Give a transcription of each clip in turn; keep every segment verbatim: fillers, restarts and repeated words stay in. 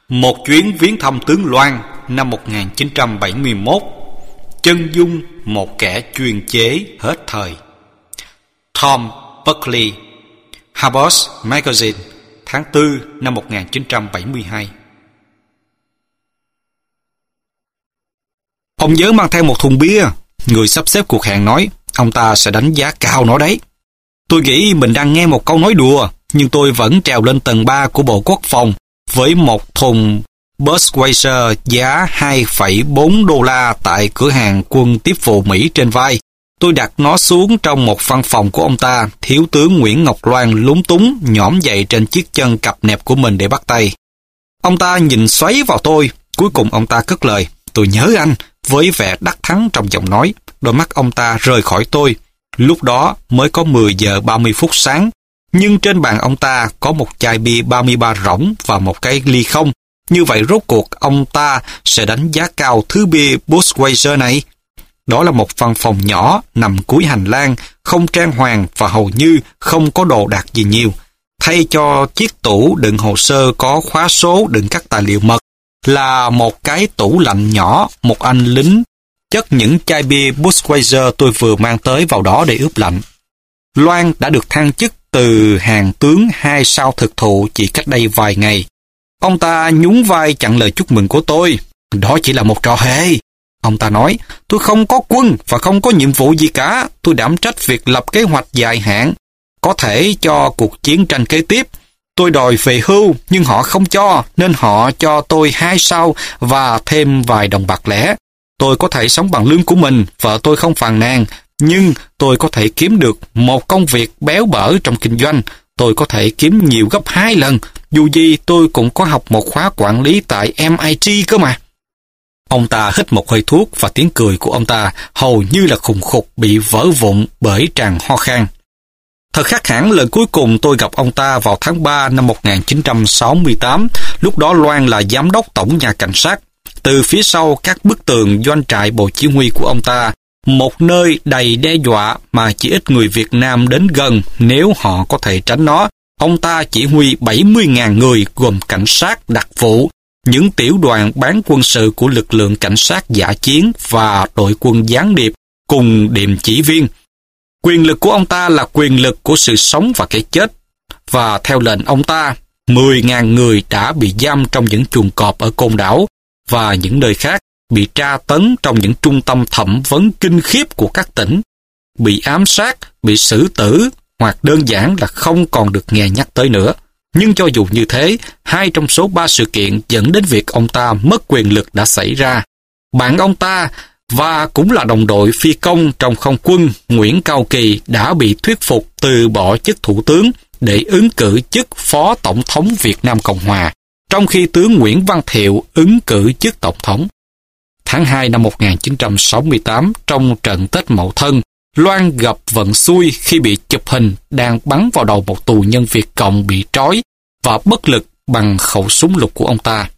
Một chuyến viếng thăm tướng Loan năm một nghìn chín trăm bảy mươi mốt. Chân dung một kẻ chuyên chế hết thời. Tom Buckley, Harper's Magazine, tháng tư năm một nghìn chín trăm bảy mươi hai. Ông nhớ mang theo một thùng bia. Người sắp xếp cuộc hẹn nói ông ta sẽ đánh giá cao nó đấy. Tôi nghĩ mình đang nghe một câu nói đùa, nhưng tôi vẫn trèo lên tầng ba của Bộ Quốc phòng với một thùng Budweiser giá hai phẩy bốn đô la tại cửa hàng quân tiếp vụ Mỹ trên vai. Tôi đặt nó xuống trong một văn phòng của ông ta. Thiếu tướng Nguyễn Ngọc Loan lúng túng nhõm dậy trên chiếc chân cặp nẹp của mình để bắt tay. Ông ta nhìn xoáy vào tôi. Cuối cùng ông ta cất lời: "Tôi nhớ anh", với vẻ đắc thắng trong giọng nói. Đôi mắt ông ta rời khỏi tôi. Lúc đó mới có mười giờ ba mươi phút sáng, nhưng trên bàn ông ta có một chai bia ba mươi ba rỗng và một cái ly không. Như vậy rốt cuộc ông ta sẽ đánh giá cao thứ bia Budweiser này. Đó là một văn phòng nhỏ nằm cuối hành lang, không trang hoàng và hầu như không có đồ đạc gì nhiều. Thay cho chiếc tủ đựng hồ sơ có khóa số đựng các tài liệu mật là một cái tủ lạnh nhỏ. Một anh lính chất những chai bia Budweiser tôi vừa mang tới vào đó để ướp lạnh. Loan đã được thăng chức từ hàng tướng hai sao thực thụ chỉ cách đây vài ngày. Ông ta nhún vai chặn lời chúc mừng của tôi. "Đó chỉ là một trò hề", ông ta nói. "Tôi không có quân và không có nhiệm vụ gì cả. Tôi đảm trách việc lập kế hoạch dài hạn, có thể cho cuộc chiến tranh kế tiếp. Tôi đòi về hưu, nhưng họ không cho, nên họ cho tôi hai sao và thêm vài đồng bạc lẻ. Tôi có thể sống bằng lương của mình, vợ tôi không phàn nàn, nhưng tôi có thể kiếm được một công việc béo bở trong kinh doanh. Tôi có thể kiếm nhiều gấp hai lần, dù gì tôi cũng có học một khóa quản lý tại em i tê cơ mà." Ông ta hít một hơi thuốc và tiếng cười của ông ta hầu như là khùng khục bị vỡ vụn bởi tràng ho khan. Thật khác hẳn lần cuối cùng tôi gặp ông ta vào tháng ba năm một nghìn chín trăm sáu mươi tám, lúc đó Loan là giám đốc tổng nhà cảnh sát. Từ phía sau các bức tường doanh trại bộ chỉ huy của ông ta, một nơi đầy đe dọa mà chỉ ít người Việt Nam đến gần nếu họ có thể tránh nó, ông ta chỉ huy bảy mươi nghìn người gồm cảnh sát đặc vụ, những tiểu đoàn bán quân sự của lực lượng cảnh sát dã chiến và đội quân gián điệp cùng điềm chỉ viên. Quyền lực của ông ta là quyền lực của sự sống và cái chết, và theo lệnh ông ta, mười nghìn người đã bị giam trong những chuồng cọp ở Côn Đảo và những nơi khác, bị tra tấn trong những trung tâm thẩm vấn kinh khiếp của các tỉnh, bị ám sát, bị xử tử, hoặc đơn giản là không còn được nghe nhắc tới nữa. Nhưng cho dù như thế, hai trong số ba sự kiện dẫn đến việc ông ta mất quyền lực đã xảy ra. Bạn ông ta và cũng là đồng đội phi công trong không quân Nguyễn Cao Kỳ đã bị thuyết phục từ bỏ chức thủ tướng để ứng cử chức phó tổng thống Việt Nam Cộng Hòa, trong khi tướng Nguyễn Văn Thiệu ứng cử chức tổng thống. Tháng hai năm một nghìn chín trăm sáu mươi tám, trong trận Tết Mậu Thân, Loan gặp vận xui khi bị chụp hình đang bắn vào đầu một tù nhân Việt Cộng bị trói và bất lực bằng khẩu súng lục của ông ta.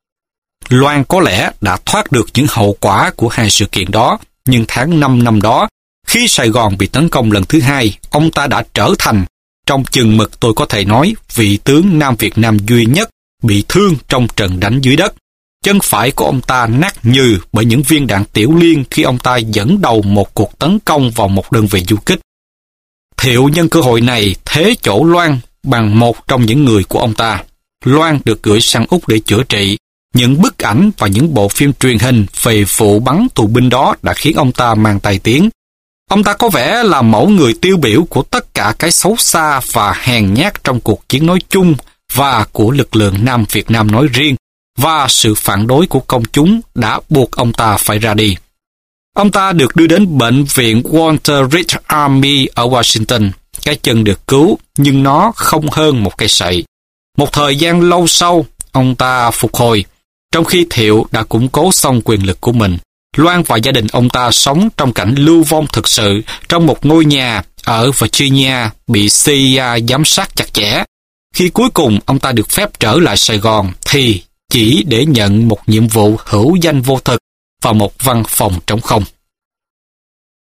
Loan có lẽ đã thoát được những hậu quả của hai sự kiện đó, nhưng tháng năm năm đó, khi Sài Gòn bị tấn công lần thứ hai, ông ta đã trở thành, trong chừng mực tôi có thể nói, vị tướng Nam Việt Nam duy nhất bị thương trong trận đánh dưới đất. Chân phải của ông ta nát nhừ bởi những viên đạn tiểu liên khi ông ta dẫn đầu một cuộc tấn công vào một đơn vị du kích. Thiệu nhân cơ hội này thế chỗ Loan bằng một trong những người của ông ta. Loan được gửi sang Úc để chữa trị. Những bức ảnh và những bộ phim truyền hình về vụ bắn tù binh đó đã khiến ông ta mang tai tiếng. Ông ta có vẻ là mẫu người tiêu biểu của tất cả cái xấu xa và hèn nhát trong cuộc chiến nói chung và của lực lượng Nam Việt Nam nói riêng, và sự phản đối của công chúng đã buộc ông ta phải ra đi. Ông ta được đưa đến bệnh viện Walter Reed Army ở Washington. Cái chân được cứu, nhưng nó không hơn một cây sậy. Một thời gian lâu sau, ông ta phục hồi. Trong khi Thiệu đã củng cố xong quyền lực của mình, Loan và gia đình ông ta sống trong cảnh lưu vong thực sự trong một ngôi nhà ở Virginia bị xê i a giám sát chặt chẽ. Khi cuối cùng ông ta được phép trở lại Sài Gòn thì chỉ để nhận một nhiệm vụ hữu danh vô thực và một văn phòng trống không.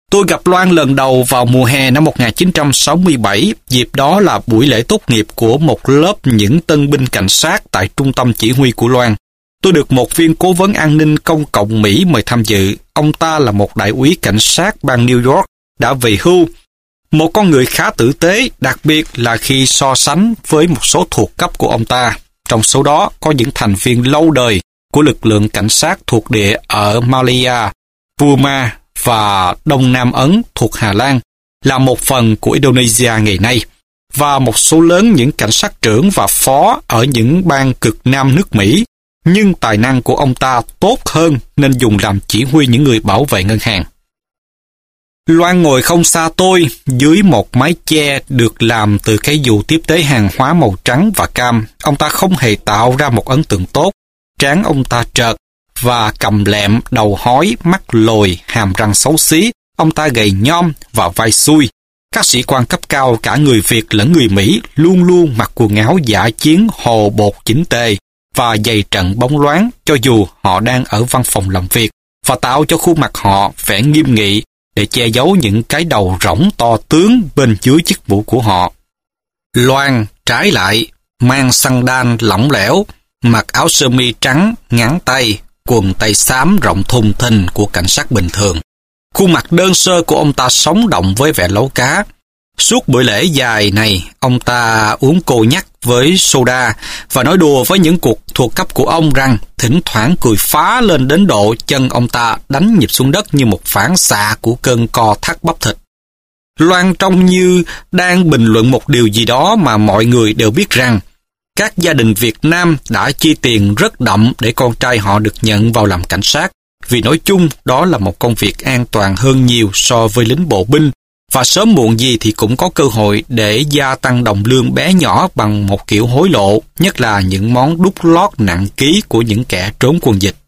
Tôi gặp Loan lần đầu vào mùa hè năm một nghìn chín trăm sáu mươi bảy, dịp đó là buổi lễ tốt nghiệp của một lớp những tân binh cảnh sát tại trung tâm chỉ huy của Loan. Tôi được một viên cố vấn an ninh công cộng Mỹ mời tham dự. Ông ta là một đại úy cảnh sát bang New York, đã về hưu. Một con người khá tử tế, đặc biệt là khi so sánh với một số thuộc cấp của ông ta. Trong số đó có những thành viên lâu đời của lực lượng cảnh sát thuộc địa ở Malaya, Burma và Đông Nam Ấn thuộc Hà Lan, là một phần của Indonesia ngày nay, và một số lớn những cảnh sát trưởng và phó ở những bang cực nam nước Mỹ, nhưng tài năng của ông ta tốt hơn nên dùng làm chỉ huy những người bảo vệ ngân hàng. Loan ngồi không xa tôi, dưới một mái che được làm từ cái dù tiếp tế hàng hóa màu trắng và cam. Ông ta không hề tạo ra một ấn tượng tốt. Trán ông ta trợt và cằm lẹm, đầu hói, mắt lồi, hàm răng xấu xí. Ông ta gầy nhom và vai xuôi. Các sĩ quan cấp cao cả người Việt lẫn người Mỹ luôn luôn mặc quần áo dã chiến hồ bột chỉnh tề và giày trận bóng loáng cho dù họ đang ở văn phòng làm việc, và tạo cho khuôn mặt họ vẻ nghiêm nghị để che giấu những cái đầu rỗng to tướng bên dưới chiếc mũ của họ. Loan, trái lại, mang sandal lỏng lẻo, mặc áo sơ mi trắng, ngắn tay, quần tây xám rộng thùng thình của cảnh sát bình thường. Khuôn mặt đơn sơ của ông ta sống động với vẻ lấu cá. Suốt bữa lễ dài này, ông ta uống cô nhắc với soda và nói đùa với những cuộc thuộc cấp của ông rằng thỉnh thoảng cười phá lên đến độ chân ông ta đánh nhịp xuống đất như một phản xạ của cơn co thắt bắp thịt. Loan trông như đang bình luận một điều gì đó mà mọi người đều biết rằng các gia đình Việt Nam đã chi tiền rất đậm để con trai họ được nhận vào làm cảnh sát, vì nói chung đó là một công việc an toàn hơn nhiều so với lính bộ binh, và sớm muộn gì thì cũng có cơ hội để gia tăng đồng lương bé nhỏ bằng một kiểu hối lộ, nhất là những món đút lót nặng ký của những kẻ trốn quân dịch.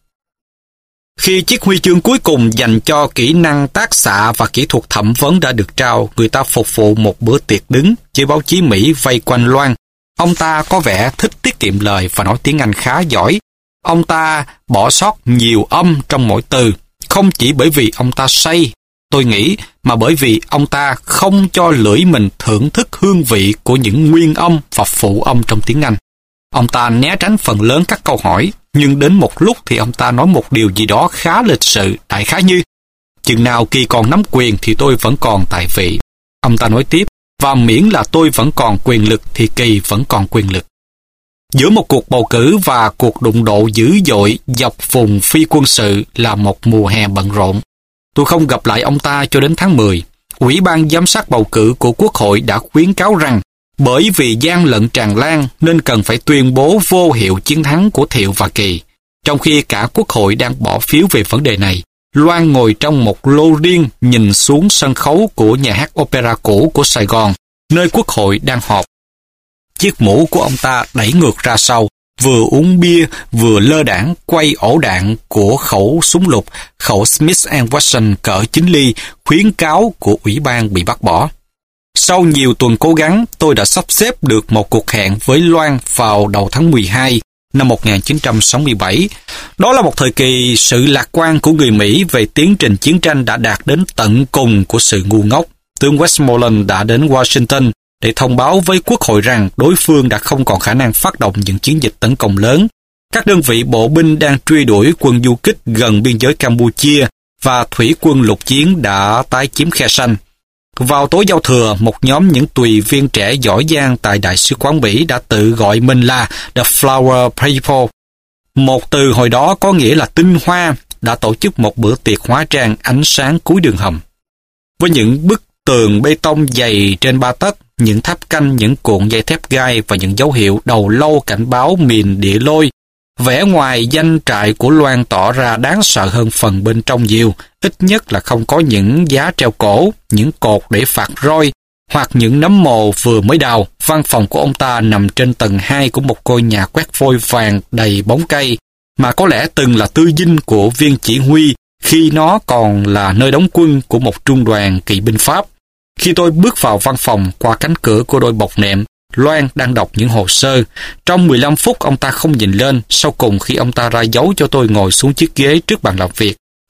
Khi chiếc huy chương cuối cùng dành cho kỹ năng tác xạ và kỹ thuật thẩm vấn đã được trao, người ta phục vụ một bữa tiệc đứng với báo chí Mỹ vây quanh Loan. Ông ta có vẻ thích tiết kiệm lời và nói tiếng Anh khá giỏi. Ông ta bỏ sót nhiều âm trong mỗi từ, không chỉ bởi vì ông ta say, tôi nghĩ, mà bởi vì ông ta không cho lưỡi mình thưởng thức hương vị của những nguyên âm và phụ âm trong tiếng Anh. Ông ta né tránh phần lớn các câu hỏi, nhưng đến một lúc thì ông ta nói một điều gì đó khá lịch sự, đại khái như: chừng nào Kỳ còn nắm quyền thì tôi vẫn còn tại vị. Ông ta nói tiếp, và miễn là tôi vẫn còn quyền lực thì Kỳ vẫn còn quyền lực. Giữa một cuộc bầu cử và cuộc đụng độ dữ dội dọc vùng phi quân sự là một mùa hè bận rộn. Tôi không gặp lại ông ta cho đến tháng mười. Ủy ban giám sát bầu cử của Quốc hội đã khuyến cáo rằng bởi vì gian lận tràn lan nên cần phải tuyên bố vô hiệu chiến thắng của Thiệu và Kỳ. Trong khi cả Quốc hội đang bỏ phiếu về vấn đề này, Loan ngồi trong một lô riêng nhìn xuống sân khấu của nhà hát opera cũ của Sài Gòn, nơi Quốc hội đang họp. Chiếc mũ của ông ta đẩy ngược ra sau, vừa uống bia vừa lơ đãng quay ổ đạn của khẩu súng lục, khẩu Smith and Wesson cỡ chín ly khuyến cáo của ủy ban bị bác bỏ. Sau nhiều tuần cố gắng, tôi đã sắp xếp được một cuộc hẹn với Loan vào đầu tháng mười hai năm một nghìn chín trăm sáu mươi bảy. Đó là một thời kỳ sự lạc quan của người Mỹ về tiến trình chiến tranh đã đạt đến tận cùng của sự ngu ngốc. Tướng Westmoreland đã đến Washington để thông báo với Quốc hội rằng đối phương đã không còn khả năng phát động những chiến dịch tấn công lớn. Các đơn vị bộ binh đang truy đuổi quân du kích gần biên giới Campuchia và thủy quân lục chiến đã tái chiếm Khe Sanh. Vào tối giao thừa, một nhóm những tùy viên trẻ giỏi giang tại Đại sứ quán Mỹ đã tự gọi mình là The Flower People. Một từ hồi đó có nghĩa là tinh hoa, đã tổ chức một bữa tiệc hóa trang ánh sáng cuối đường hầm. Với những bức tường bê tông dày trên ba tấc, những tháp canh, những cuộn dây thép gai và những dấu hiệu đầu lâu cảnh báo mìn địa lôi, vẻ ngoài danh trại của Loan tỏ ra đáng sợ hơn phần bên trong nhiều, ít nhất là không có những giá treo cổ, những cột để phạt roi, hoặc những nấm mồ vừa mới đào. Văn phòng của ông ta nằm trên tầng hai của một ngôi nhà quét vôi vàng đầy bóng cây, mà có lẽ từng là tư dinh của viên chỉ huy khi nó còn là nơi đóng quân của một trung đoàn kỵ binh Pháp. Khi tôi bước vào văn phòng qua cánh cửa của đôi bọc nệm, Loan đang đọc những hồ sơ. Trong mười lăm phút ông ta không nhìn lên, sau cùng khi ông ta ra dấu cho tôi ngồi xuống chiếc ghế trước bàn làm việc,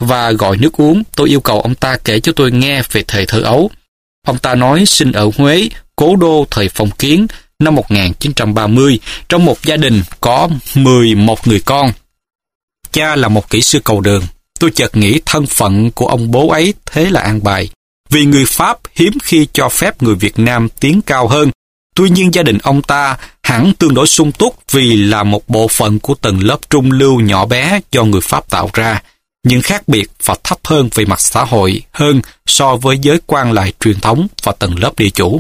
và gọi nước uống. Tôi yêu cầu ông ta kể cho tôi nghe về thời thơ ấu. Ông ta nói sinh ở Huế, cố đô thời phong kiến, năm một nghìn chín trăm ba mươi, trong một gia đình có mười một người con. Cha là một kỹ sư cầu đường. Tôi chợt nghĩ thân phận của ông bố ấy thế là an bài. Vì người Pháp hiếm khi cho phép người Việt Nam tiến cao hơn. Tuy nhiên gia đình ông ta hẳn tương đối sung túc vì là một bộ phận của tầng lớp trung lưu nhỏ bé do người Pháp tạo ra, nhưng khác biệt và thấp hơn về mặt xã hội hơn so với giới quan lại truyền thống và tầng lớp địa chủ.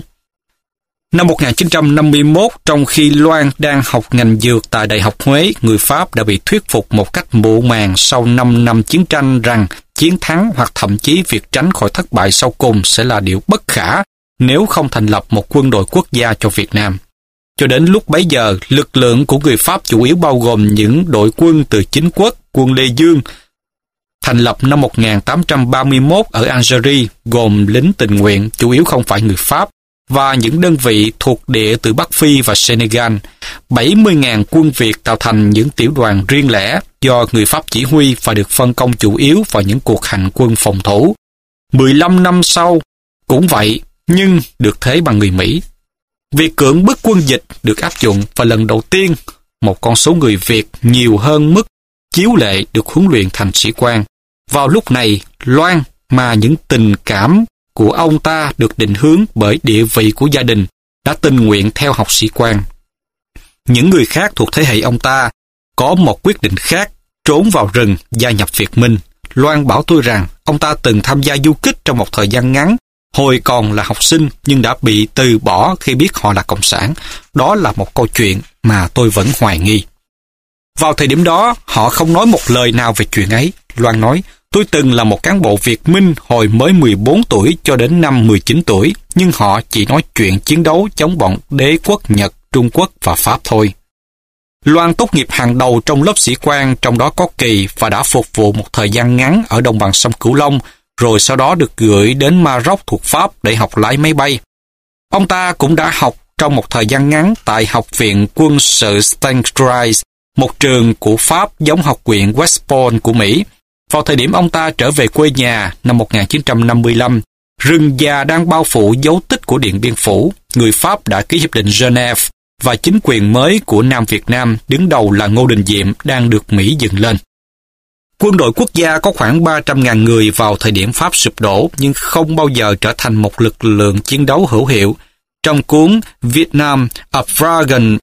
Năm một nghìn chín trăm năm mươi mốt, trong khi Loan đang học ngành dược tại Đại học Huế, người Pháp đã bị thuyết phục một cách mụ màng sau năm năm chiến tranh rằng chiến thắng hoặc thậm chí việc tránh khỏi thất bại sau cùng sẽ là điều bất khả nếu không thành lập một quân đội quốc gia cho Việt Nam. Cho đến lúc bấy giờ, lực lượng của người Pháp chủ yếu bao gồm những đội quân từ chính quốc, quân Lê Dương, thành lập năm một nghìn tám trăm ba mươi mốt ở Algeria, gồm lính tình nguyện, chủ yếu không phải người Pháp, và những đơn vị thuộc địa từ Bắc Phi và Senegal. bảy mươi nghìn quân Việt tạo thành những tiểu đoàn riêng lẻ do người Pháp chỉ huy và được phân công chủ yếu vào những cuộc hành quân phòng thủ. mười lăm năm sau, cũng vậy, nhưng được thế bằng người Mỹ. Việc cưỡng bức quân dịch được áp dụng và lần đầu tiên, một con số người Việt nhiều hơn mức chiếu lệ được huấn luyện thành sĩ quan. Vào lúc này, Loan mà những tình cảm của ông ta được định hướng bởi địa vị của gia đình đã tình nguyện theo học sĩ quan. Những người khác thuộc thế hệ ông ta có một quyết định khác, trốn vào rừng gia nhập Việt Minh. Loan bảo tôi rằng ông ta từng tham gia du kích trong một thời gian ngắn hồi còn là học sinh nhưng đã bị từ bỏ khi biết họ là cộng sản. Đó là một câu chuyện mà tôi vẫn hoài nghi. Vào thời điểm đó, họ không nói một lời nào về chuyện ấy. Loan nói, tôi từng là một cán bộ Việt Minh hồi mới mười bốn tuổi cho đến năm mười chín tuổi, nhưng họ chỉ nói chuyện chiến đấu chống bọn đế quốc Nhật, Trung Quốc và Pháp thôi. Loan tốt nghiệp hàng đầu trong lớp sĩ quan, trong đó có Kỳ, và đã phục vụ một thời gian ngắn ở đồng bằng sông Cửu Long, rồi sau đó được gửi đến Maroc thuộc Pháp để học lái máy bay. Ông ta cũng đã học trong một thời gian ngắn tại Học viện Quân sự Stangdries, một trường của Pháp giống học viện West Point của Mỹ. Vào thời điểm ông ta trở về quê nhà năm một nghìn chín trăm năm mươi lăm, rừng già đang bao phủ dấu tích của Điện Biên Phủ, người Pháp đã ký hiệp định Geneva và chính quyền mới của Nam Việt Nam, đứng đầu là Ngô Đình Diệm, đang được Mỹ dựng lên. Quân đội quốc gia có khoảng ba trăm nghìn người vào thời điểm Pháp sụp đổ, nhưng không bao giờ trở thành một lực lượng chiến đấu hữu hiệu. Trong cuốn Vietnam, A Fragen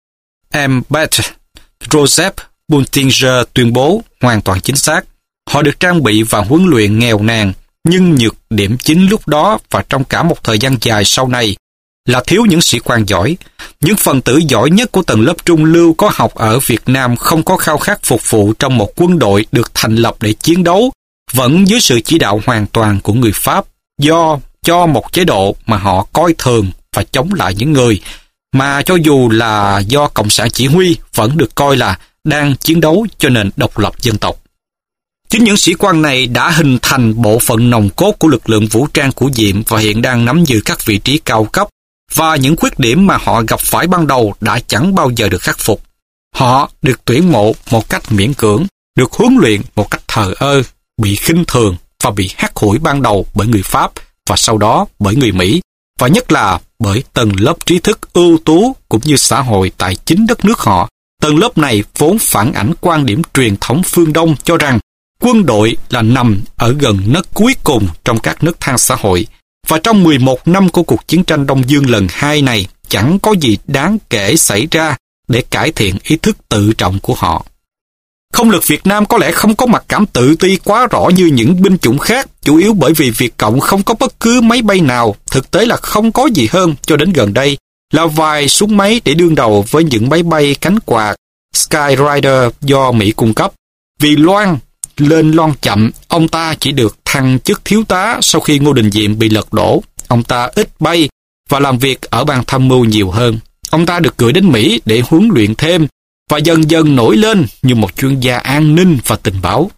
Embed, Joseph Buntinger tuyên bố hoàn toàn chính xác. Họ được trang bị và huấn luyện nghèo nàn, nhưng nhược điểm chính lúc đó và trong cả một thời gian dài sau này là thiếu những sĩ quan giỏi. Những phần tử giỏi nhất của tầng lớp trung lưu có học ở Việt Nam không có khao khát phục vụ trong một quân đội được thành lập để chiến đấu, vẫn dưới sự chỉ đạo hoàn toàn của người Pháp, do cho một chế độ mà họ coi thường và chống lại những người mà cho dù là do Cộng sản chỉ huy vẫn được coi là đang chiến đấu cho nền độc lập dân tộc. Chính những sĩ quan này đã hình thành bộ phận nòng cốt của lực lượng vũ trang của Diệm và hiện đang nắm giữ các vị trí cao cấp, và những khuyết điểm mà họ gặp phải ban đầu đã chẳng bao giờ được khắc phục. Họ được tuyển mộ một cách miễn cưỡng, được huấn luyện một cách thờ ơ, bị khinh thường và bị hắt hủi ban đầu bởi người Pháp và sau đó bởi người Mỹ, và nhất là bởi tầng lớp trí thức ưu tú cũng như xã hội tại chính đất nước họ. Tầng lớp này vốn phản ảnh quan điểm truyền thống phương Đông cho rằng quân đội là nằm ở gần nấc cuối cùng trong các nấc thang xã hội, và trong mười một năm của cuộc chiến tranh Đông Dương lần hai này chẳng có gì đáng kể xảy ra để cải thiện ý thức tự trọng của họ. Không lực Việt Nam có lẽ không có mặc cảm tự ti quá rõ như những binh chủng khác, chủ yếu bởi vì Việt Cộng không có bất cứ máy bay nào, thực tế là không có gì hơn cho đến gần đây là vài súng máy để đương đầu với những máy bay cánh quạt Skyrider do Mỹ cung cấp. Vì Loan lên loan chậm, ông ta chỉ được thăng chức thiếu tá sau khi Ngô Đình Diệm bị lật đổ. Ông ta ít bay và làm việc ở ban tham mưu nhiều hơn. Ông ta được gửi đến Mỹ để huấn luyện thêm và dần dần nổi lên như một chuyên gia an ninh và tình báo.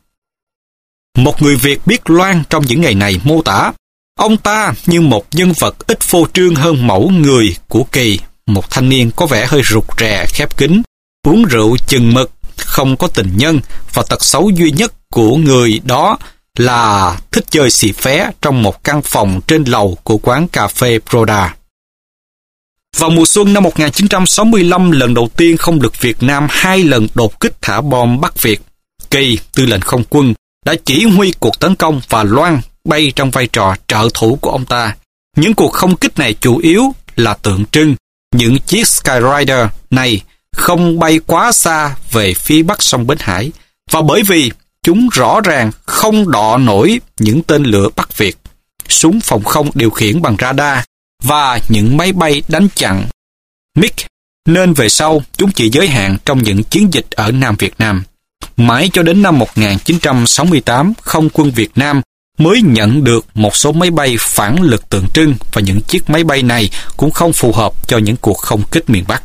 Một người Việt biết Loan trong những ngày này mô tả ông ta như một nhân vật ít phô trương hơn mẫu người của Kỳ, một thanh niên có vẻ hơi rụt rè, khép kín, uống rượu chừng mực, không có tình nhân, và tật xấu duy nhất của người đó là thích chơi xì phé trong một căn phòng trên lầu của quán cà phê Broda. Vào mùa xuân năm một nghìn chín trăm sáu mươi lăm, lần đầu tiên không lực Việt Nam hai lần đột kích thả bom Bắc Việt, Kỳ, tư lệnh không quân, đã chỉ huy cuộc tấn công và Loan bay trong vai trò trợ thủ của ông ta. Những cuộc không kích này chủ yếu là tượng trưng những chiếc Skyrider này không bay quá xa về phía bắc sông Bến Hải, và bởi vì chúng rõ ràng không đọ nổi những tên lửa Bắc Việt, súng phòng không điều khiển bằng radar và những máy bay đánh chặn M I G, nên về sau chúng chỉ giới hạn trong những chiến dịch ở Nam Việt Nam. Mãi cho đến năm một nghìn chín trăm sáu mươi tám, Không quân Việt Nam mới nhận được một số máy bay phản lực tượng trưng, và những chiếc máy bay này cũng không phù hợp cho những cuộc không kích miền Bắc.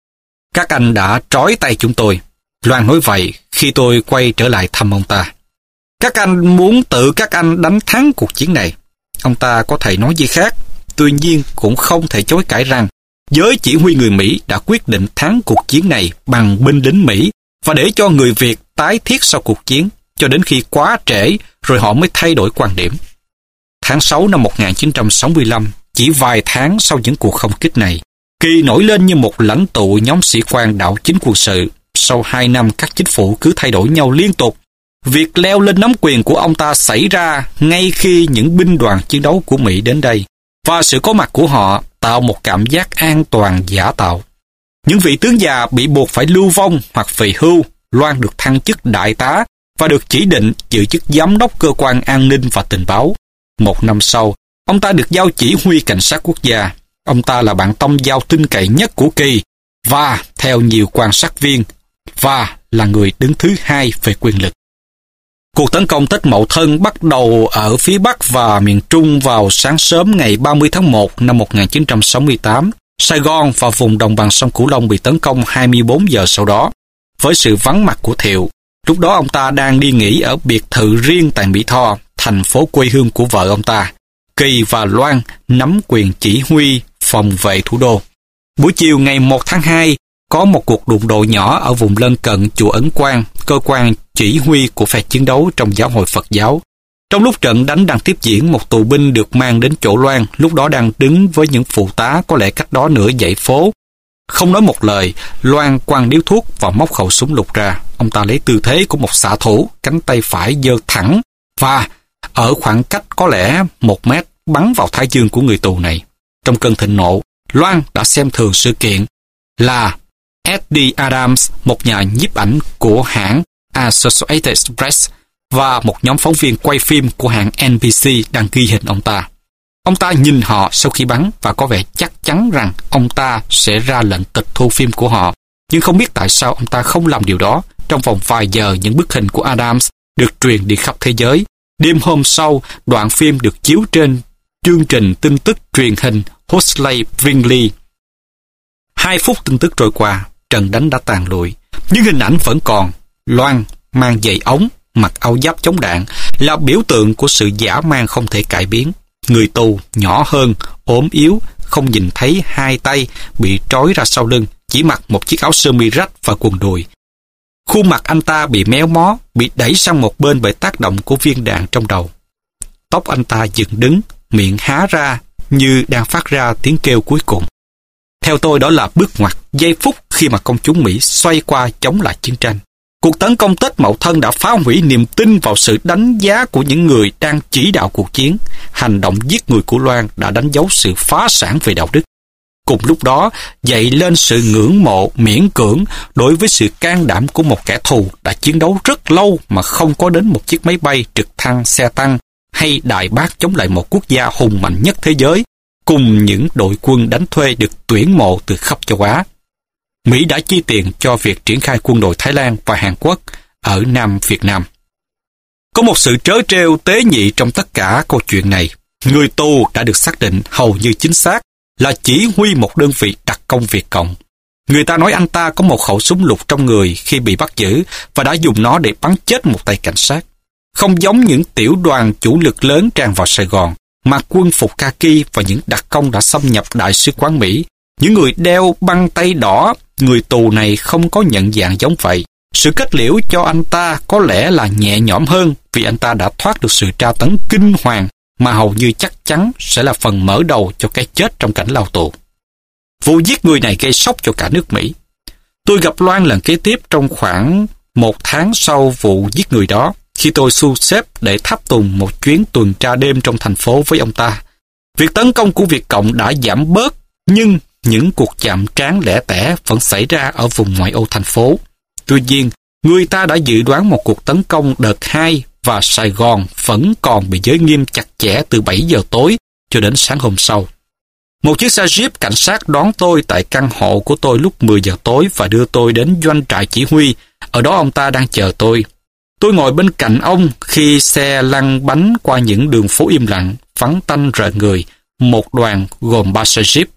Các anh đã trói tay chúng tôi, Loan nói vậy khi tôi quay trở lại thăm ông ta. Các anh muốn tự các anh đánh thắng cuộc chiến này. Ông ta có thể nói gì khác, tuy nhiên cũng không thể chối cãi rằng giới chỉ huy người Mỹ đã quyết định thắng cuộc chiến này bằng binh lính Mỹ, và để cho người Việt tái thiết sau cuộc chiến cho đến khi quá trễ rồi họ mới thay đổi quan điểm. Tháng sáu năm một nghìn chín trăm sáu mươi lăm, chỉ vài tháng sau những cuộc không kích này, Kỳ nổi lên như một lãnh tụ nhóm sĩ quan đảo chính quân sự. Sau hai năm các chính phủ cứ thay đổi nhau liên tục, việc leo lên nắm quyền của ông ta xảy ra ngay khi những binh đoàn chiến đấu của Mỹ đến đây, và sự có mặt của họ tạo một cảm giác an toàn giả tạo. Những vị tướng già bị buộc phải lưu vong hoặc về hưu, Loan được thăng chức đại tá và được chỉ định giữ chức giám đốc cơ quan an ninh và tình báo. Một năm sau, ông ta được giao chỉ huy cảnh sát quốc gia. Ông ta là bạn tâm giao tin cậy nhất của Kỳ, và theo nhiều quan sát viên, và là người đứng thứ hai về quyền lực. Cuộc tấn công Tết Mậu Thân bắt đầu ở phía Bắc và miền Trung vào sáng sớm ngày ba mươi tháng một năm một nghìn chín trăm sáu mươi tám. Sài Gòn và vùng đồng bằng sông Cửu Long bị tấn công hai mươi bốn giờ sau đó. Với sự vắng mặt của Thiệu, lúc đó ông ta đang đi nghỉ ở biệt thự riêng tại Mỹ Tho, thành phố quê hương của vợ ông ta. Kỳ và Loan nắm quyền chỉ huy phòng vệ thủ đô. Buổi chiều ngày một tháng hai, có một cuộc đụng độ nhỏ ở vùng lân cận chùa Ấn Quang, cơ quan chỉ huy của phe chiến đấu trong giáo hội Phật giáo. Trong lúc trận đánh đang tiếp diễn, một tù binh được mang đến chỗ Loan, lúc đó đang đứng với những phụ tá có lẽ cách đó nửa dãy phố. Không nói một lời, Loan quăng điếu thuốc và móc khẩu súng lục ra. Ông ta lấy tư thế của một xạ thủ, cánh tay phải giơ thẳng và ở khoảng cách có lẽ một mét bắn vào thái dương của người tù này. Trong cơn thịnh nộ, Loan đã xem thường sự kiện là Eddie Adams, một nhà nhiếp ảnh của hãng Associated Press, và một nhóm phóng viên quay phim của hãng en bê xê đang ghi hình ông ta. Ông ta nhìn họ sau khi bắn và có vẻ chắc chắn rằng ông ta sẽ ra lệnh tịch thu phim của họ. Nhưng không biết tại sao ông ta không làm điều đó. Trong vòng vài giờ, những bức hình của Adams được truyền đi khắp thế giới. Đêm hôm sau, đoạn phim được chiếu trên chương trình tin tức truyền hình Huxley Brinkley. Hai phút tin tức trôi qua, trận đánh đã tàn lụi, nhưng hình ảnh vẫn còn. Loan mang giày ống, mặc áo giáp chống đạn là biểu tượng của sự dã man không thể cải biến. Người tù nhỏ hơn, ốm yếu, không nhìn thấy hai tay, bị trói ra sau lưng, chỉ mặc một chiếc áo sơ mi rách và quần đùi. Khuôn mặt anh ta bị méo mó, bị đẩy sang một bên bởi tác động của viên đạn trong đầu. Tóc anh ta dựng đứng, miệng há ra như đang phát ra tiếng kêu cuối cùng. Theo tôi, đó là bước ngoặt, giây phút khi mà công chúng Mỹ xoay qua chống lại chiến tranh. Cuộc tấn công Tết Mậu Thân đã phá hủy niềm tin vào sự đánh giá của những người đang chỉ đạo cuộc chiến. Hành động giết người của Loan đã đánh dấu sự phá sản về đạo đức. Cùng lúc đó, dậy lên sự ngưỡng mộ miễn cưỡng đối với sự can đảm của một kẻ thù đã chiến đấu rất lâu mà không có đến một chiếc máy bay, trực thăng, xe tăng hay đại bác chống lại một quốc gia hùng mạnh nhất thế giới, cùng những đội quân đánh thuê được tuyển mộ từ khắp châu Á. Mỹ đã chi tiền cho việc triển khai quân đội Thái Lan và Hàn Quốc ở Nam Việt Nam. Có một sự trớ trêu tế nhị trong tất cả câu chuyện này. Người tù đã được xác định hầu như chính xác là chỉ huy một đơn vị đặc công Việt Cộng. Người ta nói anh ta có một khẩu súng lục trong người khi bị bắt giữ và đã dùng nó để bắn chết một tay cảnh sát. Không giống những tiểu đoàn chủ lực lớn tràn vào Sài Gòn, mặc quân phục kaki và những đặc công đã xâm nhập Đại sứ quán Mỹ. Những người đeo băng tay đỏ, người tù này không có nhận dạng giống vậy. Sự kết liễu cho anh ta có lẽ là nhẹ nhõm hơn vì anh ta đã thoát được sự tra tấn kinh hoàng mà hầu như chắc chắn sẽ là phần mở đầu cho cái chết trong cảnh lao tù. Vụ giết người này gây sốc cho cả nước Mỹ. Tôi gặp Loan lần kế tiếp trong khoảng một tháng sau vụ giết người đó, khi tôi thu xếp để tháp tùng một chuyến tuần tra đêm trong thành phố với ông ta. Việc tấn công của Việt Cộng đã giảm bớt, nhưng những cuộc chạm trán lẻ tẻ vẫn xảy ra ở vùng ngoại ô thành phố. Tuy nhiên, người ta đã dự đoán một cuộc tấn công đợt hai và Sài Gòn vẫn còn bị giới nghiêm chặt chẽ từ bảy giờ tối cho đến sáng hôm sau. Một chiếc xe Jeep cảnh sát đón tôi tại căn hộ của tôi lúc mười giờ tối và đưa tôi đến doanh trại chỉ huy. Ở đó ông ta đang chờ tôi. Tôi ngồi bên cạnh ông khi xe lăn bánh qua những đường phố im lặng, vắng tanh rợn người, một đoàn gồm ba xe Jeep.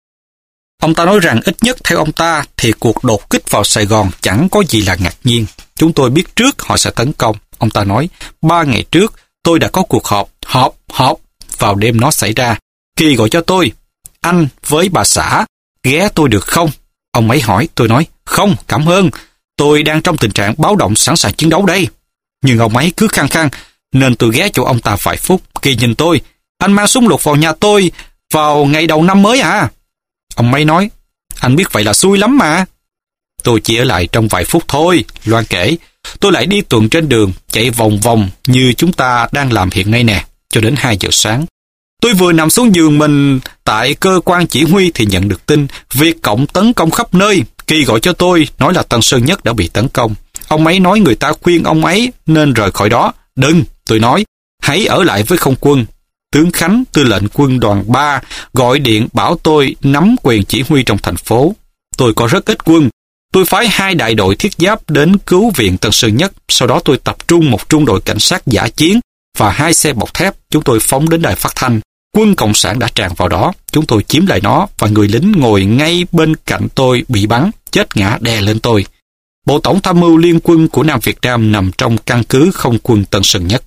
Ông ta nói rằng ít nhất theo ông ta thì cuộc đột kích vào Sài Gòn chẳng có gì là ngạc nhiên. Chúng tôi biết trước họ sẽ tấn công. Ông ta nói, ba ngày trước tôi đã có cuộc họp, họp, họp. Vào đêm nó xảy ra. Kỳ gọi cho tôi, anh với bà xã, ghé tôi được không? Ông ấy hỏi, tôi nói, không, cảm ơn. Tôi đang trong tình trạng báo động sẵn sàng chiến đấu đây. Nhưng ông ấy cứ khăng khăng, nên tôi ghé chỗ ông ta vài phút. Kỳ nhìn tôi, anh mang súng lục vào nhà tôi vào ngày đầu năm mới à? Ông ấy nói, anh biết vậy là xui lắm mà. Tôi chỉ ở lại trong vài phút thôi, Loan kể. Tôi lại đi tuần trên đường, chạy vòng vòng như chúng ta đang làm hiện nay nè, cho đến hai giờ sáng. Tôi vừa nằm xuống giường mình tại cơ quan chỉ huy thì nhận được tin Việt Cộng tấn công khắp nơi. Kỳ gọi cho tôi, nói là Tân Sơn Nhất đã bị tấn công. Ông ấy nói người ta khuyên ông ấy nên rời khỏi đó. Đừng, tôi nói, hãy ở lại với không quân. Tướng Khánh, tư lệnh quân đoàn ba, gọi điện bảo tôi nắm quyền chỉ huy trong thành phố. Tôi có rất ít quân. Tôi phái hai đại đội thiết giáp đến cứu viện Tân Sơn Nhất. Sau đó tôi tập trung một trung đội cảnh sát dã chiến và hai xe bọc thép. Chúng tôi phóng đến đài phát thanh. Quân Cộng sản đã tràn vào đó. Chúng tôi chiếm lại nó và người lính ngồi ngay bên cạnh tôi bị bắn, chết ngã đè lên tôi. Bộ Tổng tham mưu Liên quân của Nam Việt Nam nằm trong căn cứ không quân Tân Sơn Nhất.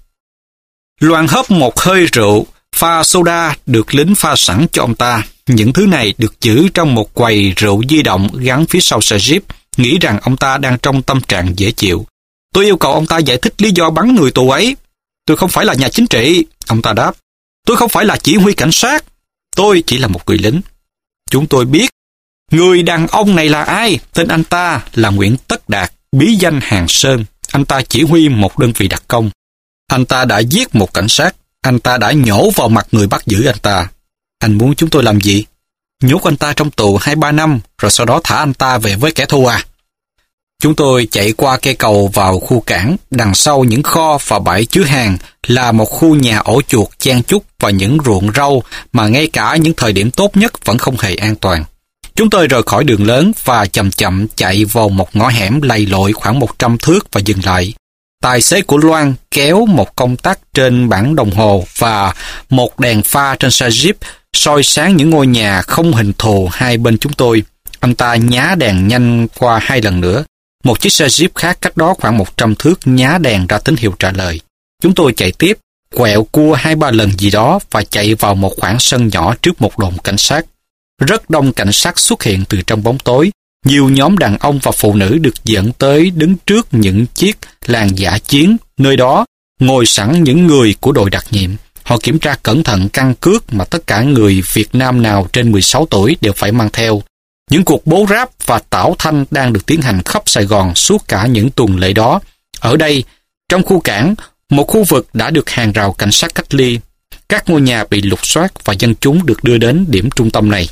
Loan hớp một hơi rượu, pha soda được lính pha sẵn cho ông ta. Những thứ này được giữ trong một quầy rượu di động gắn phía sau xe Jeep, nghĩ rằng ông ta đang trong tâm trạng dễ chịu. Tôi yêu cầu ông ta giải thích lý do bắn người tù ấy. Tôi không phải là nhà chính trị, ông ta đáp. Tôi không phải là chỉ huy cảnh sát. Tôi chỉ là một người lính. Chúng tôi biết người đàn ông này là ai. Tên anh ta là Nguyễn Tất Đạt, bí danh Hàng Sơn. Anh ta chỉ huy một đơn vị đặc công. Anh ta đã giết một cảnh sát. Anh ta đã nhổ vào mặt người bắt giữ anh ta. Anh muốn chúng tôi làm gì? Nhốt anh ta trong tù hai ba năm, rồi sau đó thả anh ta về với kẻ thù à? Chúng tôi chạy qua cây cầu vào khu cảng, đằng sau những kho và bãi chứa hàng là một khu nhà ổ chuột chen chúc và những ruộng rau mà ngay cả những thời điểm tốt nhất vẫn không hề an toàn. Chúng tôi rời khỏi đường lớn và chậm chậm chạy vào một ngõ hẻm lầy lội khoảng một trăm thước và dừng lại. Tài xế của Loan kéo một công tắc trên bảng đồng hồ và một đèn pha trên xe Jeep soi sáng những ngôi nhà không hình thù hai bên chúng tôi. Anh ta nhá đèn nhanh qua hai lần nữa. Một chiếc xe Jeep khác cách đó khoảng một trăm thước nhá đèn ra tín hiệu trả lời. Chúng tôi chạy tiếp, quẹo cua hai ba lần gì đó và chạy vào một khoảng sân nhỏ trước một đồn cảnh sát. Rất đông cảnh sát xuất hiện từ trong bóng tối. Nhiều nhóm đàn ông và phụ nữ được dẫn tới đứng trước những chiếc làn dã chiến. Nơi đó ngồi sẵn những người của đội đặc nhiệm. Họ kiểm tra cẩn thận căn cước mà tất cả người Việt Nam nào trên mười sáu tuổi đều phải mang theo. Những cuộc bố ráp và tảo thanh đang được tiến hành khắp Sài Gòn suốt cả những tuần lễ đó. Ở đây, trong khu cảng, một khu vực đã được hàng rào cảnh sát cách ly. Các ngôi nhà bị lục soát và dân chúng được đưa đến điểm trung tâm này.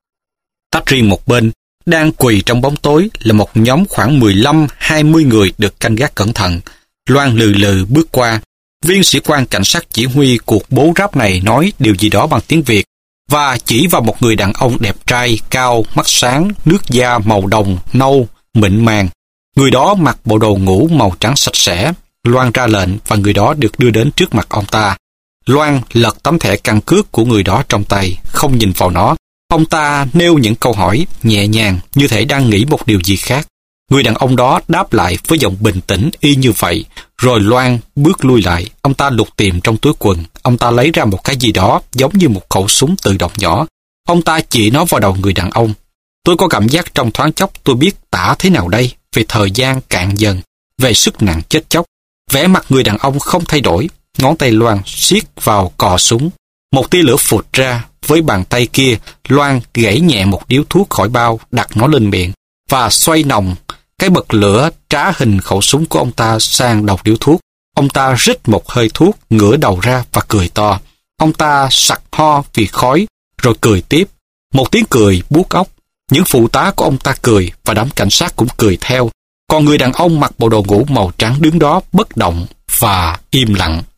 Tách riêng một bên, đang quỳ trong bóng tối là một nhóm khoảng mười lăm hai mươi người được canh gác cẩn thận. Loan lừ lừ bước qua. Viên sĩ quan cảnh sát chỉ huy cuộc bố ráp này nói điều gì đó bằng tiếng Việt và chỉ vào một người đàn ông đẹp trai, cao, mắt sáng, nước da màu đồng, nâu, mịn màng. Người đó mặc bộ đồ ngủ màu trắng sạch sẽ. Loan ra lệnh và người đó được đưa đến trước mặt ông ta. Loan lật tấm thẻ căn cước của người đó trong tay, không nhìn vào nó. Ông ta nêu những câu hỏi nhẹ nhàng như thể đang nghĩ một điều gì khác. Người đàn ông đó đáp lại với giọng bình tĩnh y như vậy. Rồi Loan bước lui lại. Ông ta lục tìm trong túi quần. Ông ta lấy ra một cái gì đó giống như một khẩu súng tự động nhỏ. Ông ta chỉ nó vào đầu người đàn ông. Tôi có cảm giác trong thoáng chốc tôi biết tả thế nào đây. Về thời gian cạn dần, về sức nặng chết chóc. Vẻ mặt người đàn ông không thay đổi, ngón tay Loan siết vào cò súng. Một tia lửa phụt ra, với bàn tay kia, Loan gãy nhẹ một điếu thuốc khỏi bao, đặt nó lên miệng, và xoay nòng cái bật lửa trá hình khẩu súng của ông ta sang đầu điếu thuốc. Ông ta rít một hơi thuốc, ngửa đầu ra và cười to. Ông ta sặc ho vì khói, rồi cười tiếp. Một tiếng cười buốt óc. Những phụ tá của ông ta cười, và đám cảnh sát cũng cười theo. Còn người đàn ông mặc bộ đồ ngủ màu trắng đứng đó bất động và im lặng.